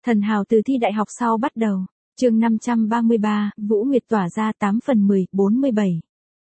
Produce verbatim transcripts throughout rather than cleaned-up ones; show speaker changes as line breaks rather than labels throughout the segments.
Thần hào từ thi đại học sau bắt đầu. Chương năm trăm ba mươi ba, Vũ Nguyệt tỏa ra tám phần mười, bốn mươi bảy.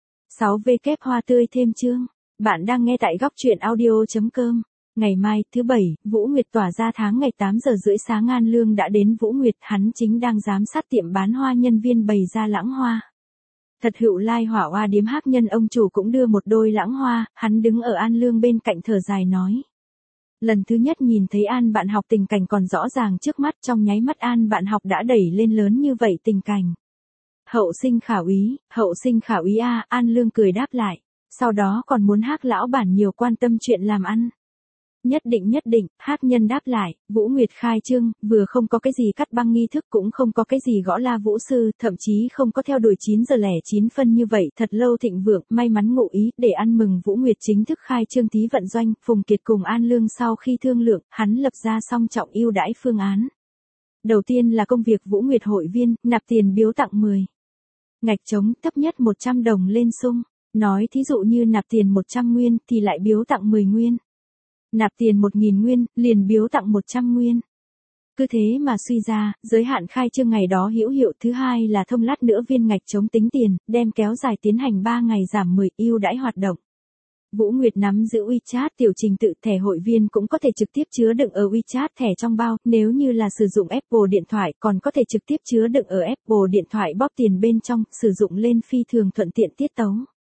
sáu W hoa tươi thêm chương. Bạn đang nghe tại góc truyện audio chấm com. Ngày mai, thứ bảy, Vũ Nguyệt tỏa ra tháng ngày tám giờ rưỡi sáng An Lương đã đến Vũ Nguyệt, hắn chính đang giám sát tiệm bán hoa nhân viên bày ra lãng hoa. Thật hữu lai hỏa hoa điếm hắc nhân ông chủ cũng đưa một đôi lãng hoa, hắn đứng ở An Lương bên cạnh thở dài nói. Lần thứ nhất nhìn thấy An bạn học tình cảnh còn rõ ràng trước mắt, trong nháy mắt An bạn học đã đẩy lên lớn như vậy tình cảnh. Hậu sinh khảo ý, hậu sinh khảo ý a, An Lương cười đáp lại, sau đó còn muốn hắc lão bản nhiều quan tâm chuyện làm ăn. Nhất định nhất định, hắc nhân đáp lại, Vũ Nguyệt khai trương, vừa không có cái gì cắt băng nghi thức cũng không có cái gì gõ la vũ sư, thậm chí không có theo đuổi chín giờ lẻ chín phân như vậy, thật lâu thịnh vượng, may mắn ngụ ý, để ăn mừng Vũ Nguyệt chính thức khai trương thí vận doanh, Phùng Kiệt cùng An Lương sau khi thương lượng, hắn lập ra song trọng ưu đãi phương án. Đầu tiên là công việc Vũ Nguyệt hội viên, nạp tiền biếu tặng mười. Ngạch trống, thấp nhất một trăm đồng lên sung, nói thí dụ như nạp tiền một trăm nguyên, thì lại biếu tặng mười nguyên. Nạp tiền một nghìn nguyên, liền biếu tặng một trăm nguyên. Cứ thế mà suy ra, giới hạn khai trương ngày đó hữu hiệu. Thứ hai là thông lát nữa viên ngạch chống tính tiền, đem kéo dài tiến hành ba ngày giảm mười, ưu đãi hoạt động. Vũ Nguyệt nắm giữ WeChat tiểu trình tự, thẻ hội viên cũng có thể trực tiếp chứa đựng ở WeChat thẻ trong bao, nếu như là sử dụng Apple điện thoại còn có thể trực tiếp chứa đựng ở Apple điện thoại bóp tiền bên trong, sử dụng lên phi thường thuận tiện tiết tấu.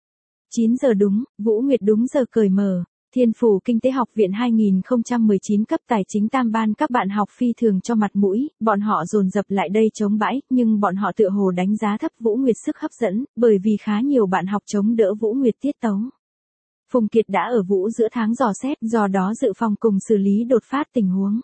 chín giờ đúng, Vũ Nguyệt đúng giờ cởi mở. Thiên Phủ Kinh tế Học viện hai không một chín cấp tài chính tam ban các bạn học phi thường cho mặt mũi, bọn họ dồn dập lại đây chống bãi, nhưng bọn họ tựa hồ đánh giá thấp Vũ Nguyệt sức hấp dẫn, bởi vì khá nhiều bạn học chống đỡ Vũ Nguyệt tiết tấu. Phùng Kiệt đã ở Vũ giữa tháng dò xét, do đó dự phòng cùng xử lý đột phát tình huống.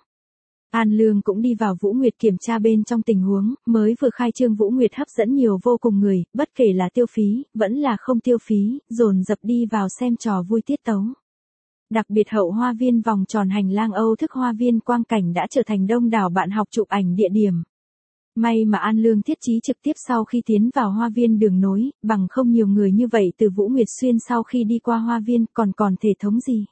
An Lương cũng đi vào Vũ Nguyệt kiểm tra bên trong tình huống, mới vừa khai trương Vũ Nguyệt hấp dẫn nhiều vô cùng người, bất kể là tiêu phí, vẫn là không tiêu phí, dồn dập đi vào xem trò vui tiết tấu. Đặc biệt hậu hoa viên vòng tròn hành lang Âu thức hoa viên quang cảnh đã trở thành đông đảo bạn học chụp ảnh địa điểm. May mà An Lương thiết trí trực tiếp sau khi tiến vào hoa viên đường nối, bằng không nhiều người như vậy từ Vũ Nguyệt xuyên sau khi đi qua hoa viên còn còn thể thống gì.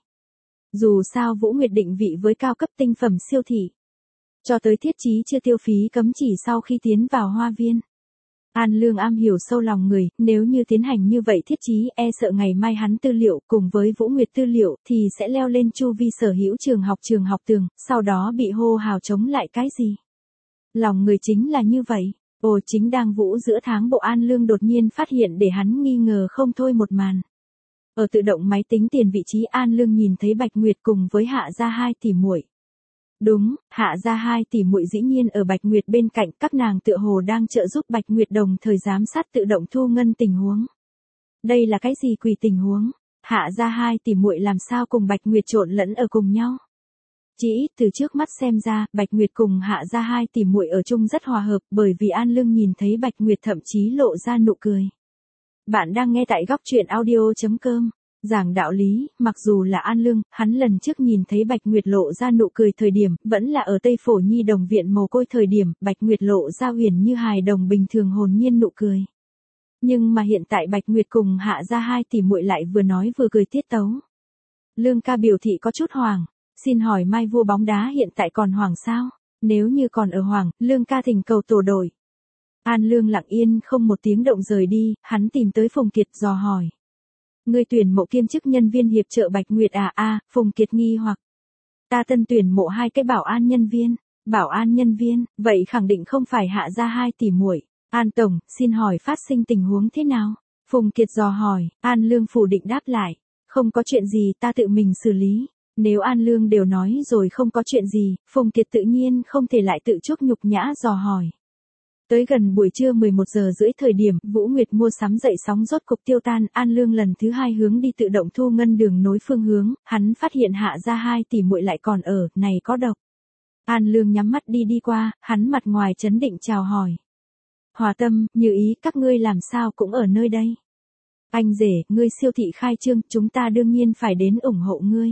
Dù sao Vũ Nguyệt định vị với cao cấp tinh phẩm siêu thị. Cho tới thiết trí chưa tiêu phí cấm chỉ sau khi tiến vào hoa viên. An Lương am hiểu sâu lòng người, nếu như tiến hành như vậy thiết trí e sợ ngày mai hắn tư liệu cùng với Vũ Nguyệt tư liệu thì sẽ leo lên chu vi sở hữu trường học trường học tường, sau đó bị hô hào chống lại cái gì. Lòng người chính là như vậy, ồ chính đang Vũ giữa tháng bộ An Lương đột nhiên phát hiện để hắn nghi ngờ không thôi một màn. Ở tự động máy tính tiền vị trí An Lương nhìn thấy Bạch Nguyệt cùng với Hạ Gia hai tỷ muội. Đúng, Hạ Gia hai tỷ muội dĩ nhiên ở Bạch Nguyệt bên cạnh, các nàng tựa hồ đang trợ giúp Bạch Nguyệt đồng thời giám sát tự động thu ngân tình huống. Đây là cái gì quỷ tình huống? Hạ Gia hai tỷ muội làm sao cùng Bạch Nguyệt trộn lẫn ở cùng nhau? Chỉ ít từ trước mắt xem ra, Bạch Nguyệt cùng Hạ Gia hai tỷ muội ở chung rất hòa hợp, bởi vì An Lương nhìn thấy Bạch Nguyệt thậm chí lộ ra nụ cười. Bạn đang nghe tại góc truyện audio chấm com. Giảng đạo lý, mặc dù là An Lương, hắn lần trước nhìn thấy Bạch Nguyệt lộ ra nụ cười thời điểm, vẫn là ở Tây Phổ Nhi đồng viện mồ côi thời điểm, Bạch Nguyệt lộ ra huyền như hài đồng bình thường hồn nhiên nụ cười. Nhưng mà hiện tại Bạch Nguyệt cùng Hạ Gia hai tỷ muội lại vừa nói vừa cười tiết tấu. Lương ca biểu thị có chút hoảng, xin hỏi Mai vua bóng đá hiện tại còn hoảng sao? Nếu như còn ở hoảng, Lương ca thỉnh cầu tổ đổi. An Lương lặng yên không một tiếng động rời đi, hắn tìm tới Phùng Kiệt dò hỏi. Ngươi tuyển mộ kiêm chức nhân viên hiệp trợ Bạch Nguyệt à a, à, Phùng Kiệt nghi hoặc. Ta tân tuyển mộ hai cái bảo an nhân viên, bảo an nhân viên, vậy khẳng định không phải Hạ Gia hai tỷ muội. An tổng, xin hỏi phát sinh tình huống thế nào? Phùng Kiệt dò hỏi, An Lương phủ định đáp lại, không có chuyện gì ta tự mình xử lý. Nếu An Lương đều nói rồi không có chuyện gì, Phùng Kiệt tự nhiên không thể lại tự chuốc nhục nhã dò hỏi. Tới gần buổi trưa mười một giờ rưỡi thời điểm, Vũ Nguyệt mua sắm dậy sóng rốt cục tiêu tan, An Lương lần thứ hai hướng đi tự động thu ngân đường nối phương hướng, hắn phát hiện Hạ Gia hai tỷ muội lại còn ở, này có độc. An Lương nhắm mắt đi đi qua, hắn mặt ngoài trấn định chào hỏi. Hòa Tâm, Như Ý, các ngươi làm sao cũng ở nơi đây. Anh rể, ngươi siêu thị khai trương, chúng ta đương nhiên phải đến ủng hộ ngươi.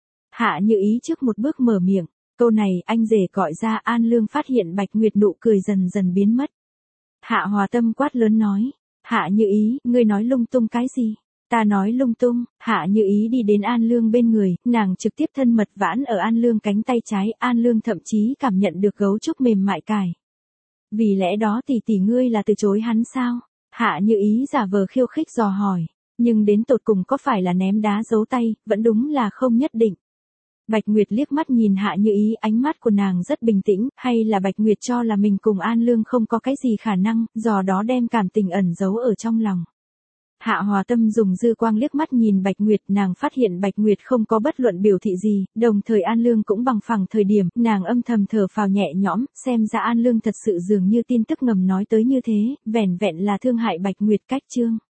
Hạ Như Ý trước một bước mở miệng. Câu này anh rể gọi ra An Lương phát hiện Bạch Nguyệt nụ cười dần dần biến mất. Hạ Hòa Tâm quát lớn nói. Hạ Như Ý, ngươi nói lung tung cái gì? Ta nói lung tung. Hạ Như Ý đi đến An Lương bên người, nàng trực tiếp thân mật vãn ở An Lương cánh tay trái, An Lương thậm chí cảm nhận được gấu trúc mềm mại cài. Vì lẽ đó tỷ tỷ ngươi là từ chối hắn sao? Hạ Như Ý giả vờ khiêu khích dò hỏi, nhưng đến tột cùng có phải là ném đá giấu tay, vẫn đúng là không nhất định. Bạch Nguyệt liếc mắt nhìn Hạ Như Ý, ánh mắt của nàng rất bình tĩnh, hay là Bạch Nguyệt cho là mình cùng An Lương không có cái gì khả năng, do đó đem cảm tình ẩn giấu ở trong lòng. Hạ Hòa Tâm dùng dư quang liếc mắt nhìn Bạch Nguyệt, nàng phát hiện Bạch Nguyệt không có bất luận biểu thị gì, đồng thời An Lương cũng bằng phẳng thời điểm, nàng âm thầm thở phào nhẹ nhõm, xem ra An Lương thật sự dường như tin tức ngầm nói tới như thế, vẻn vẹn là thương hại Bạch Nguyệt cách chương.